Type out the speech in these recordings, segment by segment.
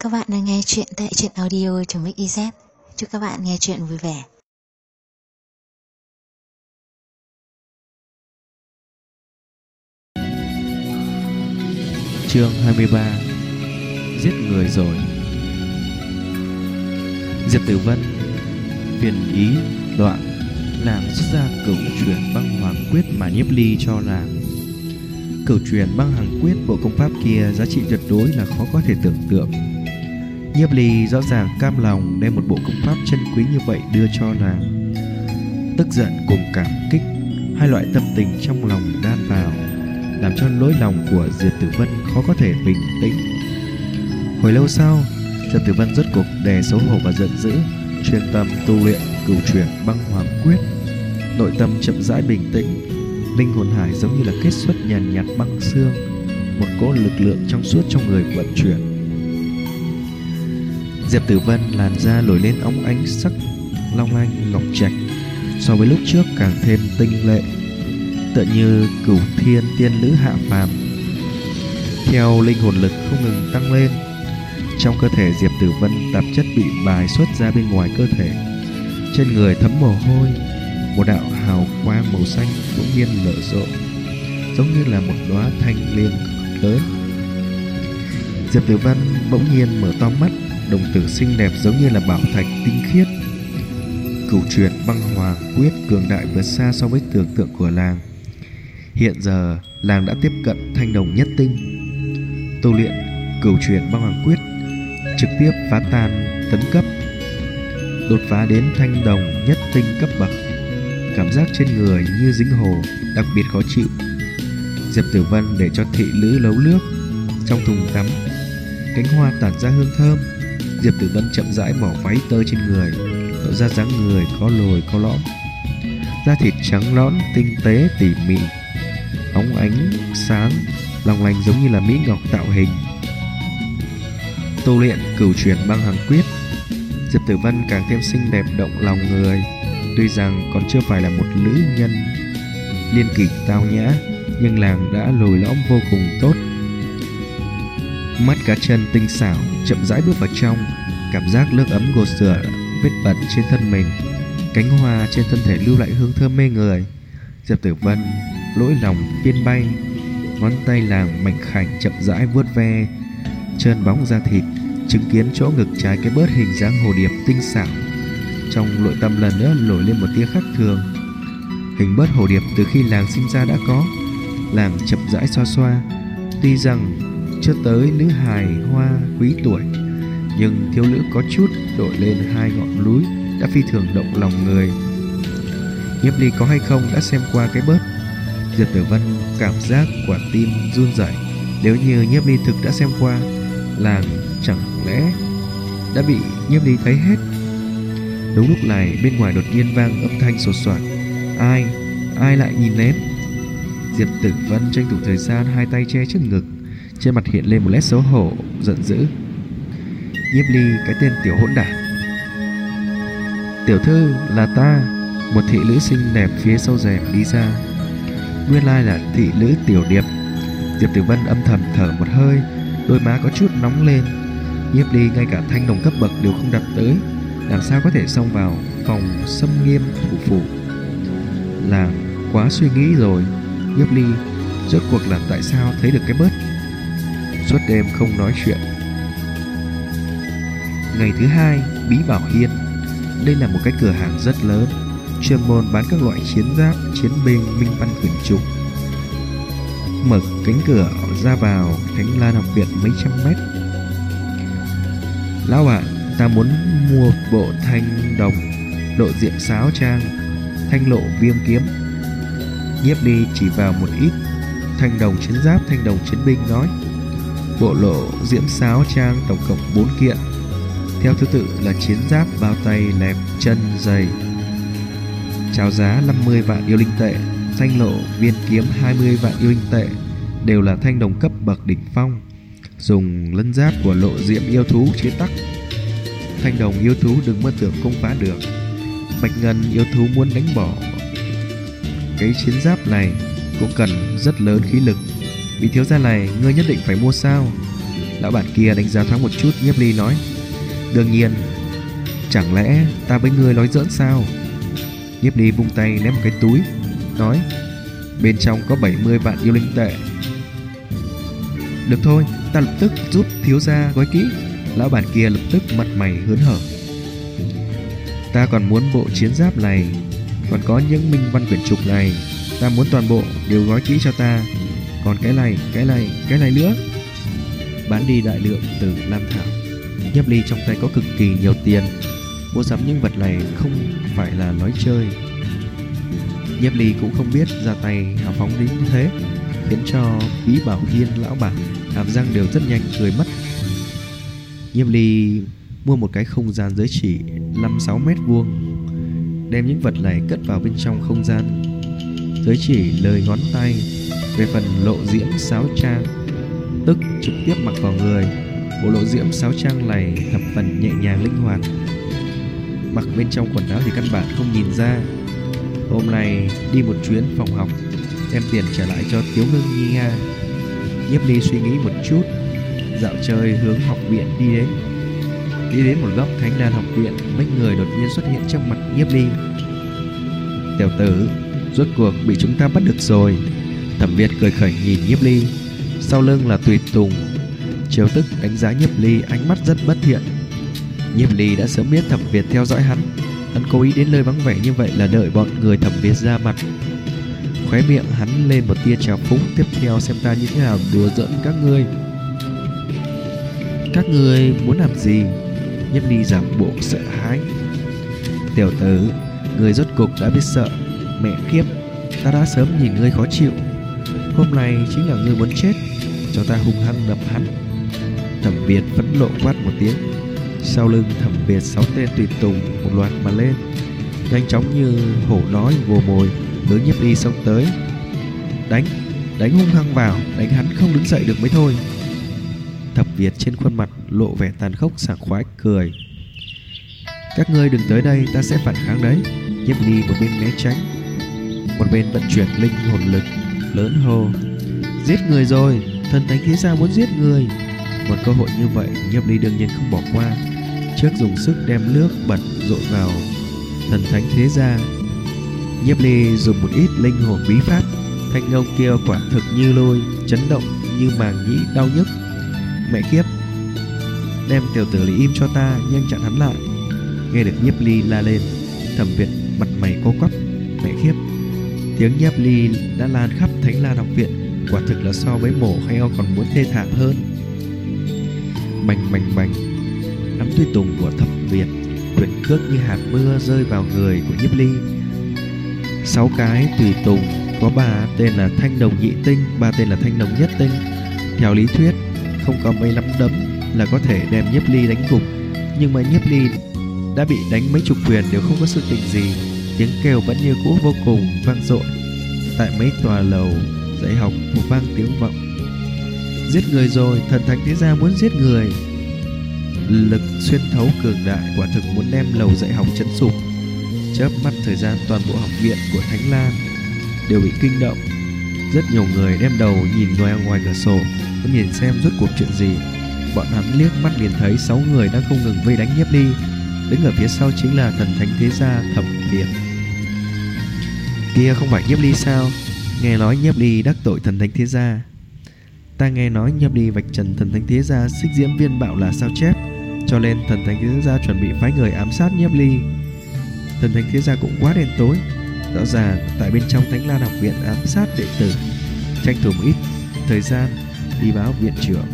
các bạn đang nghe chuyện tại truyện audio.mix.iz. Chúc các bạn nghe chuyện vui vẻ. Chương 23. Giết người rồi. Diệp Tử Vân phiền ý đoạn, làng xuất ra cửu truyền băng hoàng quyết mà Nhiếp Ly cho làng. Cửu truyền băng hoàng quyết, bộ công pháp kia giá trị tuyệt đối là khó có thể tưởng tượng. Nhiếp Ly rõ ràng cam lòng đem một bộ công pháp chân quý như vậy đưa cho nàng. Tức giận cùng cảm kích, hai loại tâm tình trong lòng đan vào, làm cho nỗi lòng của Diệp Tử Vân khó có thể bình tĩnh. Hồi lâu sau, Diệp Tử Vân rốt cuộc đè xấu hổ và giận dữ, chuyên tâm tu luyện cửu truyền băng hoàng quyết. Nội tâm chậm rãi bình tĩnh, linh hồn hải giống như là kết xuất nhàn nhạt băng xương, một cỗ lực lượng trong suốt trong người vận chuyển. Diệp Tử Vân làn da nổi lên óng ánh sắc long lanh ngọc trạch, so với lúc trước càng thêm tinh lệ, tựa như cửu thiên tiên nữ hạ phàm. Theo linh hồn lực không ngừng tăng lên, trong cơ thể Diệp Tử Vân tạp chất bị bài xuất ra bên ngoài cơ thể, trên người thấm mồ hôi, một đạo hào quang màu xanh bỗng nhiên nở rộ, giống như là một đóa thanh liên lớn. Diệp Tử Vân bỗng nhiên mở to mắt, đồng tử xinh đẹp giống như là bảo thạch tinh khiết. Cửu truyền băng hoàng quyết cường đại vượt xa so với tưởng tượng của làng. Hiện giờ làng đã tiếp cận thanh đồng nhất tinh. Tu luyện cửu truyền băng hoàng quyết trực tiếp phá tan tấn cấp, đột phá đến thanh đồng nhất tinh cấp bậc. Cảm giác trên người như dính hồ, đặc biệt khó chịu. Diệp Tử Vân để cho thị nữ nấu nước. Trong thùng tắm, cánh hoa tản ra hương thơm. Diệp Tử Vân chậm rãi bỏ váy tơ trên người, lộ ra dáng người có lồi có lõm, da thịt trắng nõn tinh tế tỉ mỉ, óng ánh sáng long lanh giống như là mỹ ngọc tạo hình. Tu luyện cửu truyền băng hoàng quyết, Diệp Tử Vân càng thêm xinh đẹp động lòng người. Tuy rằng còn chưa phải là một nữ nhân liên kỷ tao nhã, nhưng làng đã lồi lõm vô cùng tốt. Mắt cá chân tinh xảo chậm rãi bước vào trong, cảm giác nước ấm gột rửa vết bẩn trên thân mình, cánh hoa trên thân thể lưu lại hương thơm mê người. Diệp Tử Vân lỗi lòng phiên bay, ngón tay làng mảnh khảnh chậm rãi vuốt ve trơn bóng da thịt, chứng kiến chỗ ngực trái cái bớt hình dáng hồ điệp tinh xảo. Trong nội tâm lần nữa nổi lên một tia khác thường. Hình bớt hồ điệp từ khi làng sinh ra đã có. Làng chậm rãi xoa xoa. Tuy rằng chưa tới nữ hài hoa quý tuổi, nhưng thiếu nữ có chút đội lên hai ngọn núi đã phi thường động lòng người. Nhiếp Ly có hay không đã xem qua cái bớt. Diệp Tử Vân cảm giác quả tim run rẩy. Nếu như Nhiếp Ly thực đã xem qua, làng chẳng lẽ đã bị Nhiếp Ly thấy hết. Đúng lúc này bên ngoài đột nhiên vang âm thanh sột soạt. Ai lại nhìn lén? Diệp Tử Vân tranh thủ thời gian, hai tay che trước ngực, trên mặt hiện lên một nét xấu hổ, giận dữ. Nhiếp Ly, cái tên tiểu hỗn đản! Tiểu thư, là ta. Một thị nữ xinh đẹp phía sau rèm đi ra. Nguyên lai là thị nữ Tiểu Điệp. Diệp Tử Vân âm thầm thở một hơi, đôi má có chút nóng lên. Nhiếp Ly ngay cả thanh đồng cấp bậc đều không đạt tới, làm sao có thể xông vào phòng xâm nghiêm thủ phủ? Là quá suy nghĩ rồi. Nhiếp Ly rốt cuộc là tại sao thấy được cái bớt? Suốt đêm không nói chuyện. Ngày thứ hai, Bí Bảo Hiên. Đây là một cái cửa hàng rất lớn, chuyên môn bán các loại chiến giáp, chiến binh, minh văn quyển trục. Mở cánh cửa ra vào Thánh Lan học viện mấy trăm mét. Lão bạn, ta muốn mua bộ thanh đồng lộ diệm sáo trang, thanh lộ viêm kiếm. Nhiếp Ly chỉ vào một ít thanh đồng chiến giáp, thanh đồng chiến binh nói. Bộ lộ diễm sáo trang tổng cộng 4 kiện, theo thứ tự là chiến giáp, bao tay, lẹp, chân, giày. Chào giá 50 vạn yêu linh tệ. Thanh lộ viên kiếm 20 vạn yêu linh tệ, đều là thanh đồng cấp bậc đỉnh phong, dùng lân giáp của lộ diễm yêu thú chế tác. Thanh đồng yêu thú đừng mơ tưởng không phá được. Bạch ngân yêu thú muốn đánh bỏ cái chiến giáp này cũng cần rất lớn khí lực. Vị thiếu gia này, ngươi nhất định phải mua sao? Lão bản kia đánh giá thoáng một chút Nhiếp Ly nói: đương nhiên, chẳng lẽ ta với ngươi nói giỡn sao? Nhiếp Ly vung tay ném một cái túi, nói: bên trong có 70 vạn yêu linh tệ. Được thôi, ta lập tức giúp thiếu gia gói kỹ. Lão bản kia lập tức mặt mày hớn hở: ta còn muốn bộ chiến giáp này, còn có những minh văn quyển trục này, ta muốn toàn bộ đều gói kỹ cho ta. Còn cái này nữa. Bán đi đại lượng từ Lam Thảo. Nhiếp Ly trong tay có cực kỳ nhiều tiền, mua sắm những vật này không phải là nói chơi. Nhiếp Ly cũng không biết ra tay hào phóng đến như thế, khiến cho Bí Bảo Hiên lão bản hàm răng đều rất nhanh cười mất. Nhiếp Ly mua một cái không gian giới chỉ 5-6 mét vuông, đem những vật này cất vào bên trong không gian giới chỉ lời ngón tay. Về phần lộ diễm sáo trang, tức trực tiếp mặc vào người, bộ lộ diễm sáo trang này thập phần nhẹ nhàng linh hoạt, mặc bên trong quần áo thì căn bản không nhìn ra. Hôm nay đi một chuyến phòng học, đem tiền trả lại cho Tiếu Ngưng Nhi Nga. Nhiếp Ly suy nghĩ một chút, dạo chơi hướng học viện đi đến một góc Thánh Lan học viện, mấy người đột nhiên xuất hiện trước mặt Nhiếp Ly. Tiểu tử, rốt cuộc bị chúng ta bắt được rồi. Thẩm Việt cười khẩy nhìn Nhiếp Ly, sau lưng là Tùy Tùng, chiều tức đánh giá Nhiếp Ly, ánh mắt rất bất thiện. Nhiếp Ly đã sớm biết Thẩm Việt theo dõi hắn cố ý đến nơi vắng vẻ như vậy là đợi bọn người Thẩm Việt ra mặt. Khóe miệng hắn lên một tia trào phúng: tiếp theo xem ta như thế nào đùa giỡn các ngươi. Các ngươi muốn làm gì? Nhiếp Ly giả bộ sợ hãi: tiểu tử, ngươi rốt cục đã biết sợ. Mẹ kiếp, ta đã sớm nhìn ngươi khó chịu. Hôm nay chính là ngươi muốn chết, cho ta hung hăng đập hắn. Thẩm Việt phẫn nộ quát một tiếng. Sau lưng Thẩm Việt 6 tên tùy tùng một loạt mà lên, nhanh chóng như hổ đói vồ mồi hướng Nhiếp Ly xông tới. Đánh hung hăng vào, đánh hắn không đứng dậy được mới thôi. Thẩm Việt trên khuôn mặt lộ vẻ tàn khốc sảng khoái cười: các ngươi đừng tới đây, ta sẽ phản kháng đấy. Nhiếp Ly một bên né tránh, một bên vận chuyển linh hồn lực, lớn hô: giết người rồi, thần thánh thế gia muốn giết người. Một cơ hội như vậy Nhiếp Ly đương nhiên không bỏ qua, trước dùng sức đem nước bẩn dội vào thần thánh thế gia. Nhiếp Ly dùng một ít linh hồn bí pháp, thanh ông kia quả thực như lôi, chấn động như màng nhĩ đau nhức. Mẹ kiếp, đem tiểu tử lý im cho ta, nhanh chặn hắn lại. Nghe được Nhiếp Ly la lên, Thẩm Việt mặt mày co quắp. Mẹ kiếp, tiếng Nhiếp Ly đã lan khắp Thánh Lan học viện, quả thực là so với mổ heo còn muốn thê thảm hơn. Bành bành bành, đám tùy tùng của Thẩm Việt quyền cước như hạt mưa rơi vào người của Nhiếp Ly. 6 cái tùy tùng, có 3 tên là Thanh Đồng Nhị Tinh, 3 tên là Thanh Đồng Nhất Tinh. Theo lý thuyết không có mấy nắm đấm là có thể đem Nhiếp Ly đánh gục, nhưng mà Nhiếp Ly đã bị đánh mấy chục quyền đều không có sự tình gì. Tiếng kêu vẫn như cũ vô cùng vang dội. Tại mấy tòa lầu dạy học một vang tiếng vọng: giết người rồi, thần thánh thế gia muốn giết người. Lực xuyên thấu cường đại, quả thực muốn đem lầu dạy học chấn sụp. Chớp mắt thời gian, toàn bộ học viện của Thánh Lan đều bị kinh động. Rất nhiều người đem đầu nhìn ngoài cửa sổ, muốn nhìn xem rốt cuộc chuyện gì. Bọn hắn liếc mắt liền thấy 6 người đang không ngừng vây đánh Nhiếp Ly. Đứng ở phía sau chính là thần thánh thế gia Thẩm Việt. Kia không phải Nhiếp Ly sao? Nghe nói Nhiếp Ly đắc tội thần thánh thế gia. Ta nghe nói Nhiếp Ly vạch trần thần thánh thế gia Xích Diễm Viên Bạo là sao chép, cho nên thần thánh thế gia chuẩn bị phái người ám sát Nhiếp Ly. Thần thánh thế gia cũng quá đen tối, rõ ràng tại bên trong Thánh Lan học viện ám sát đệ tử. Tranh thủ một ít thời gian đi báo viện trưởng.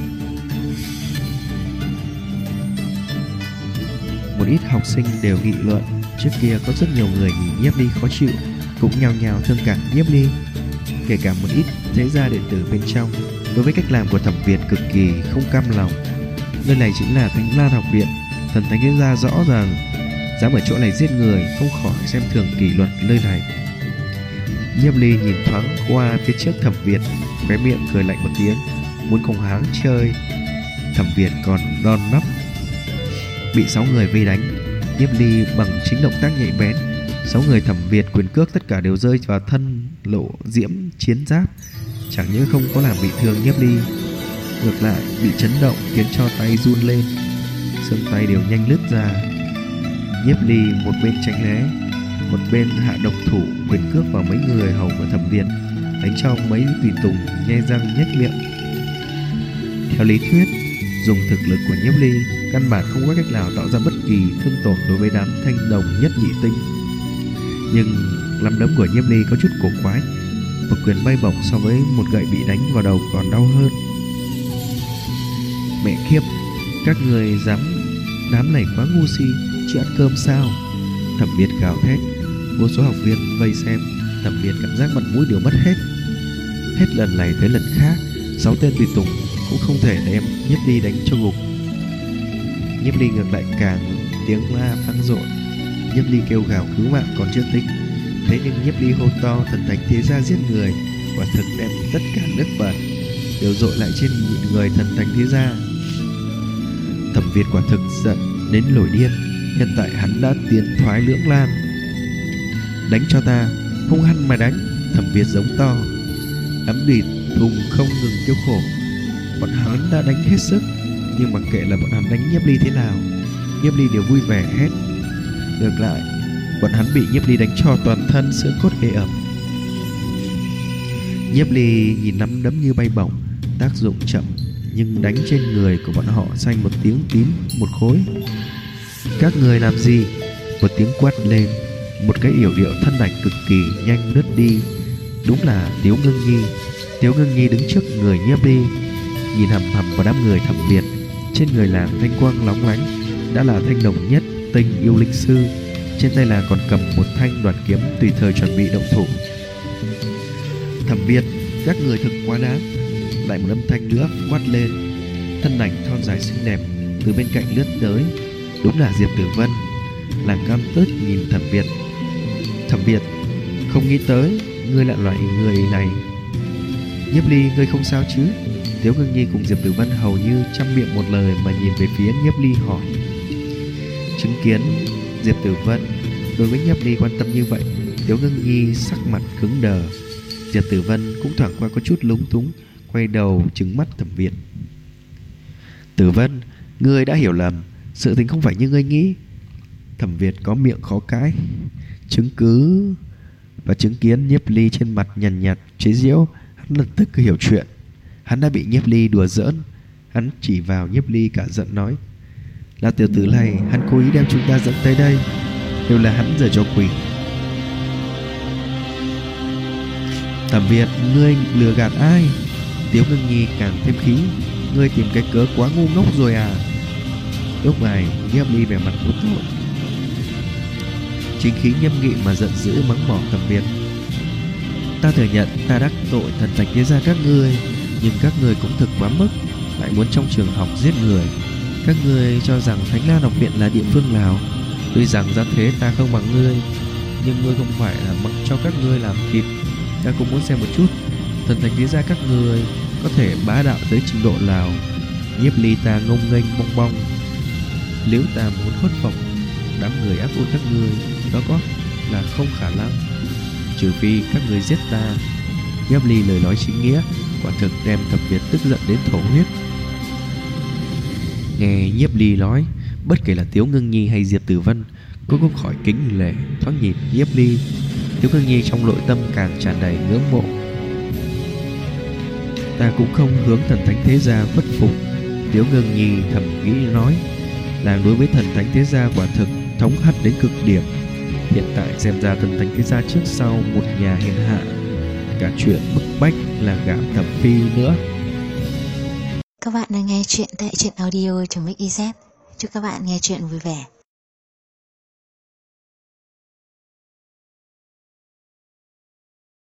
Một ít học sinh đều nghị luận. Trước kia có rất nhiều người nhìn Nhiếp Ly khó chịu, cũng nhao nhao thương cảm Nhiếp Ly. Kể cả một ít thế gia đệ tử bên trong đối với cách làm của Thẩm Việt cực kỳ không cam lòng. Nơi này chính là Thánh Lan học viện, thần thánh thế gia rõ ràng dám ở chỗ này giết người, không khỏi xem thường kỷ luật nơi này. Nhiếp Ly nhìn thoáng qua phía trước Thẩm Việt, khóe miệng cười lạnh một tiếng, muốn cùng hắn chơi. Thẩm Việt còn đon nắp, bị 6 người vây đánh. Nhiếp Ly bằng chính động tác nhạy bén, 6 người Thẩm Việt quyền cước tất cả đều rơi vào thân lộ diễm chiến giáp, chẳng những không có làm bị thương Nhiếp Ly, ngược lại bị chấn động khiến cho tay run lên, xương tay đều nhanh lướt ra. Nhiếp Ly một bên tránh né, một bên hạ độc thủ quyền cước vào mấy người hầu của Thẩm Việt, đánh cho mấy tùy tùng nhe răng nhếch miệng. Theo lý thuyết, dùng thực lực của Nhiếp Ly căn bản không có cách nào tạo ra bất kỳ thương tổn đối với đám thanh đồng nhất nhị tinh. Nhưng nắm đấm của Nhiếp Ly có chút cổ quái, một quyền bay bổng so với một gậy bị đánh vào đầu còn đau hơn. Mẹ kiếp, các người đám này quá ngu si, chưa ăn cơm sao? Thẩm Việt gào thét. Vô số học viên vây xem, Thẩm Việt cảm giác mặt mũi đều mất hết. Hết lần này tới lần khác, 6 tên tùy tùng cũng không thể đem Nhiếp Ly đánh cho gục. Nhiếp Ly ngược lại càng tiếng la vang dội. Nhiếp Ly kêu gào cứu mạng còn chưa tính, thế nhưng Nhiếp Ly hô to thần thánh thế gia giết người, quả thực đem tất cả nước bẩn đều dội lại trên người thần thánh thế gia. Thẩm Việt quả thực giận đến nổi điên. Hiện tại hắn đã tiến thoái lưỡng lan. Đánh cho ta, hung hăng mà đánh, Thẩm Việt giống to. Ấm địch thùng không ngừng kêu khổ. Bọn hắn đã đánh hết sức, nhưng mặc kệ là bọn hắn đánh Nhiếp Ly thế nào, Nhiếp Ly đều vui vẻ hết. Ngược lại, bọn hắn bị Nhiếp Ly đánh cho toàn thân xương cốt ê ẩm. Nhiếp Ly nhìn nắm đấm như bay bổng, tác dụng chậm, nhưng đánh trên người của bọn họ xanh một tiếng tím một khối. Các người làm gì? Một tiếng quát lên, một cái yểu điệu thân ảnh cực kỳ nhanh lướt đi. Đúng là Tiếu Ngưng Nhi. Tiếu Ngưng Nhi đứng trước người Nhiếp Ly, nhìn hằm hằm vào đám người Thẩm Việt. Trên người làng thanh quang lóng lánh, đã là thanh đồng nhất tinh yêu linh sư. Trên tay làng còn cầm một thanh đoạt kiếm, tùy thời chuẩn bị động thủ. Thẩm Việt, các người thực quá đáng. Lại một âm thanh nữa quát lên. Thân ảnh thon dài xinh đẹp từ bên cạnh lướt tới, đúng là Diệp Tử Vân. Làng cam tức nhìn Thẩm Việt. Thẩm Việt, không nghĩ tới ngươi là loại người này. Nhiếp Ly, ngươi không sao chứ? Tiếu Ngưng Nhi cùng Diệp Tử Vân hầu như trăm miệng một lời mà nhìn về phía Nhiếp Ly hỏi. Chứng kiến Diệp Tử Vân đối với Nhiếp Ly quan tâm như vậy, Tiếu Ngưng Nhi sắc mặt cứng đờ. Diệp Tử Vân cũng thoảng qua có chút lúng túng, quay đầu trừng mắt Thẩm Việt. Tử Vân, ngươi đã hiểu lầm, sự tình không phải như ngươi nghĩ. Thẩm Việt có miệng khó cãi. Chứng cứ và chứng kiến Nhiếp Ly trên mặt nhàn nhạt chế giễu, hắn lập tức hiểu chuyện. Hắn đã bị Nhiếp Ly đùa giỡn. Hắn chỉ vào Nhiếp Ly cả giận nói, là tiểu tử này, hắn cố ý đem chúng ta dẫn tới đây, đều là hắn giở trò quỷ. Thẩm Việt, ngươi lừa gạt ai? Tiếu Ngưng Nhi càng thêm khí. Ngươi tìm cái cớ quá ngu ngốc rồi à? Lúc này Nhiếp Ly vẻ mặt vô tội, chính khí nghiêm nghị mà giận dữ mắng mỏ Thẩm Việt. Ta thừa nhận ta đắc tội thần thánh thế gia các ngươi, nhưng các ngươi cũng thực quá mức, lại muốn trong trường học giết người. Các ngươi cho rằng Thánh Lan học viện là địa phương nào? Tuy rằng ra thế ta không bằng ngươi, nhưng ngươi không phải là mặc cho các ngươi làm thịt. Ta cũng muốn xem một chút thần thánh thế gia các ngươi có thể bá đạo tới trình độ nào. Nhiếp Ly ta ngông nghênh bong bong, nếu ta muốn khuất phục đám người áp ôn các ngươi, đó có là không khả năng, trừ phi các ngươi giết ta. Nhiếp Ly lời nói chính nghĩa, quả thực đem Thẩm Việt tức giận đến thổ huyết. Nghe Nhiếp Ly nói, bất kể là Tiếu Ngưng Nhi hay Diệp Tử Vân cũng không khỏi kính lệ thoáng nhìn Nhiếp Ly. Tiếu Ngưng Nhi trong nội tâm càng tràn đầy ngưỡng mộ. Ta cũng không hướng thần thánh thế gia khuất phục. Tiếu Ngưng Nhi thầm nghĩ nói, nàng đối với thần thánh thế gia quả thực thống hận đến cực điểm. Hiện tại xem ra thần thánh thế gia trước sau một nhà hèn hạ, cả chuyện bức bách là gả Thẩm Phi nữa. Các bạn đang nghe chuyện tại truyện audio.mix.iz. Chúc các bạn nghe chuyện vui vẻ.